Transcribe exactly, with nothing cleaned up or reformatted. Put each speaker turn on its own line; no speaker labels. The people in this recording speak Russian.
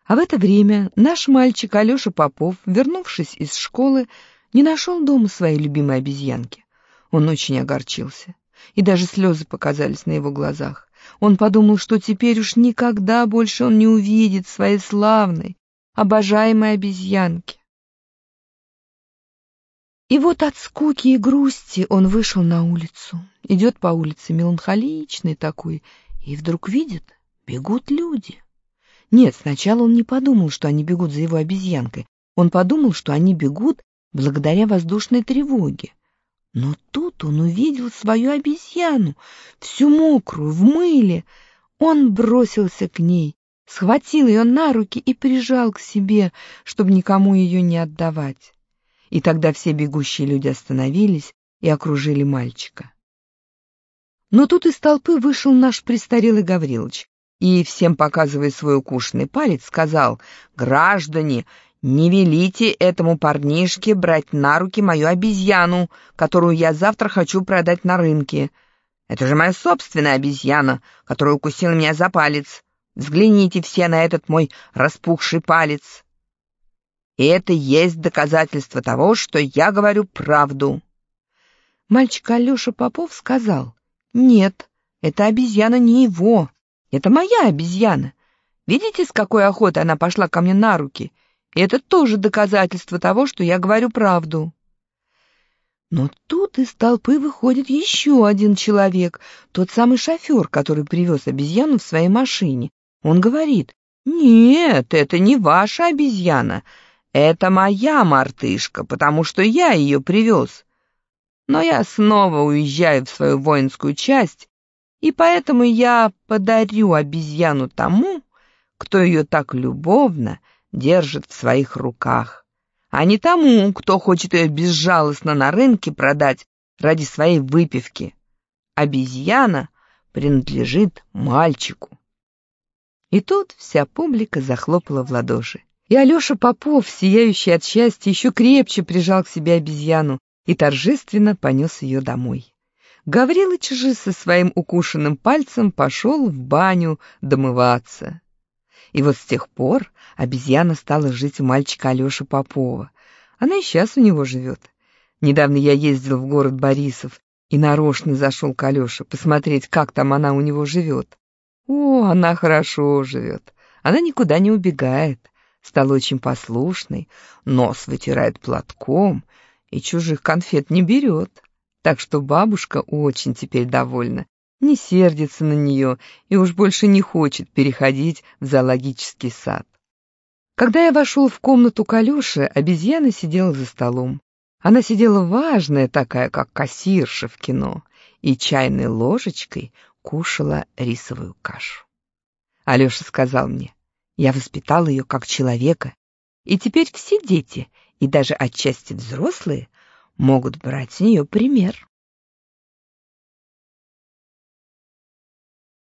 А в это время наш мальчик Алеша Попов, вернувшись из школы, не нашел дома своей любимой обезьянки. Он очень огорчился, и даже слезы показались на его глазах. Он подумал, что теперь уж никогда больше он не увидит своей славной, обожаемой обезьянки. И вот от скуки и грусти он вышел на улицу. Идет по улице меланхоличный такой, и вдруг видит, бегут люди. Нет, сначала он не подумал, что они бегут за его обезьянкой. Он подумал, что они бегут благодаря воздушной тревоге. Но тут он увидел свою обезьяну, всю мокрую, в мыле. Он бросился к ней, схватил ее на руки и прижал к себе, чтобы никому ее не отдавать. И тогда все бегущие люди остановились и окружили мальчика. Но тут из толпы вышел наш престарелый Гаврилыч и, всем показывая свой укушенный палец, сказал: «Граждане, не велите этому парнишке брать на руки мою обезьяну, которую я завтра хочу продать на рынке. Это же моя собственная обезьяна, которая укусила меня за палец. Взгляните все на этот мой распухший палец. И это есть доказательство того, что я говорю правду». Мальчик Алеша Попов сказал: «Нет, эта обезьяна не его, это моя обезьяна. Видите, с какой охотой она пошла ко мне на руки? И это тоже доказательство того, что я говорю правду». Но тут из толпы выходит еще один человек, тот самый шофер, который привез обезьяну в своей машине. Он говорит: «Нет, это не ваша обезьяна, это моя мартышка, потому что я ее привез. Но я снова уезжаю в свою воинскую часть, и поэтому я подарю обезьяну тому, кто ее так любовно держит в своих руках, а не тому, кто хочет ее безжалостно на рынке продать ради своей выпивки. Обезьяна принадлежит мальчику». И тут вся публика захлопала в ладоши. И Алеша Попов, сияющий от счастья, еще крепче прижал к себе обезьяну и торжественно понес ее домой. Гаврилыч же со своим укушенным пальцем пошел в баню домываться. И вот с тех пор обезьяна стала жить у мальчика Алеши Попова. Она и сейчас у него живет. Недавно я ездил в город Борисов и нарочно зашел к Алёше посмотреть, как там она у него живет. О, она хорошо живет. Она никуда не убегает, стала очень послушной, нос вытирает платком и чужих конфет не берет. Так что бабушка очень теперь довольна, не сердится на нее и уж больше не хочет переходить в зоологический сад. Когда я вошел в комнату к Алёше, обезьяна сидела за столом. Она сидела важная такая, как кассирша в кино, и чайной ложечкой кушала рисовую кашу. Алёша сказал мне: «Я воспитал ее как человека, и теперь все дети, и даже отчасти взрослые, могут брать с нее пример».